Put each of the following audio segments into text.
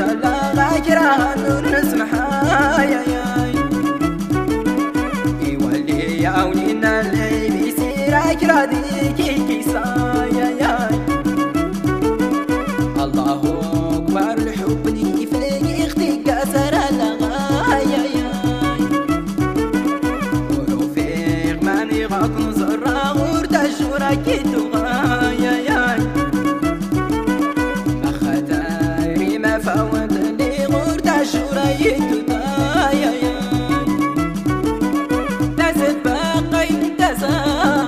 لا غاكرها نور نسمحها يا يولي ياونينا اللي بيسيرك راديكي كيسايا يا الله أكبر الحب نيفلي اختي كسر الغايا يا ورفيق ماني غاك نزرع غورت الشورك تغايا يا أخداري ما فوت لي غورت الشورك تغايا يا تسد باقي تسا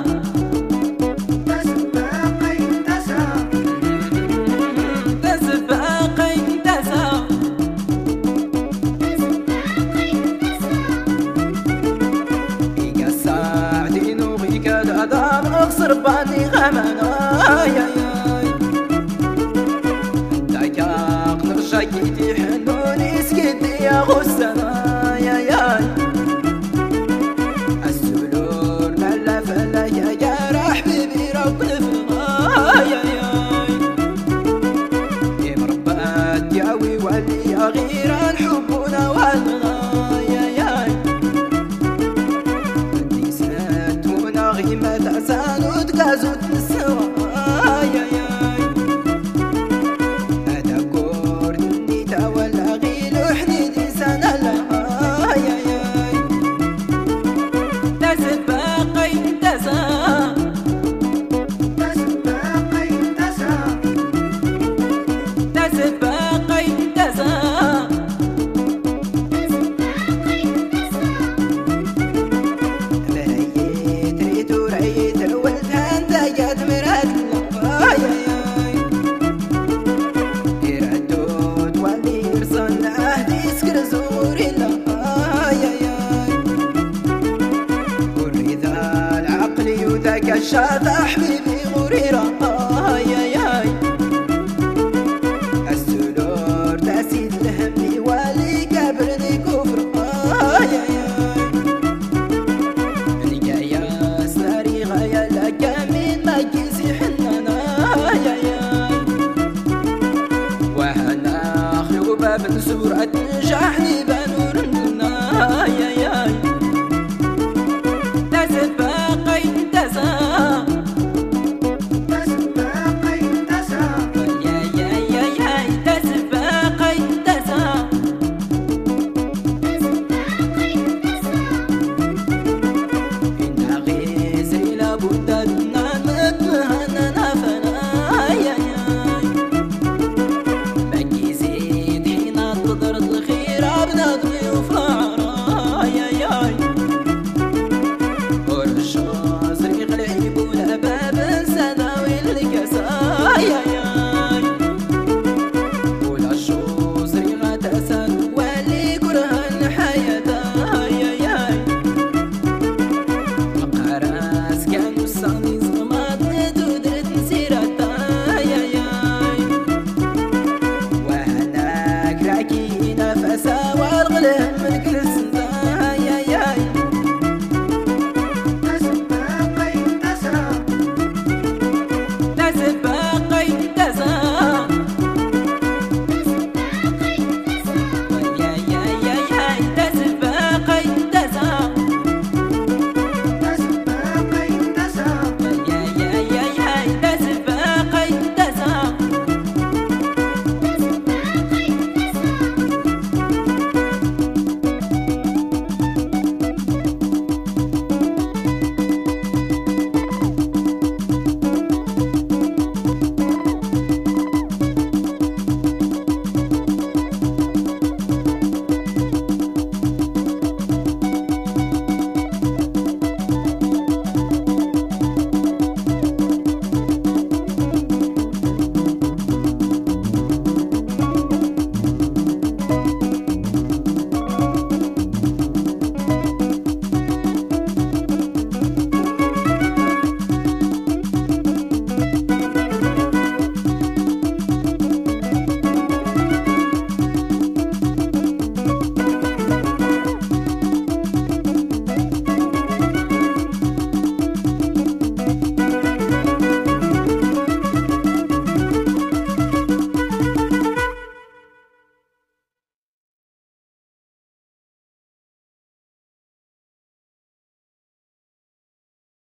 اغصر باني غمانا يا داياق نرشاكيتي حنوني سكتي يا غسنا يا السلور لا فلا يا حبيبي رب الفضا يا مربات ياوي ولي يا غير الحبنا والغايا يا نسات ونغيمة تساند كازوت السوايا يا هذا كورني تولى غيل وحنيدي سنة لهايا يا تسد باقي تسا تسد باقي تسا تسد باقي تسا كشات حبيبي غريرة يا السلور تسيد الهم والي كبرني كفر يا الجايا ساري غايا لك من ما كيسي حنانا يا وهنا خلوبة بن سورة نجحني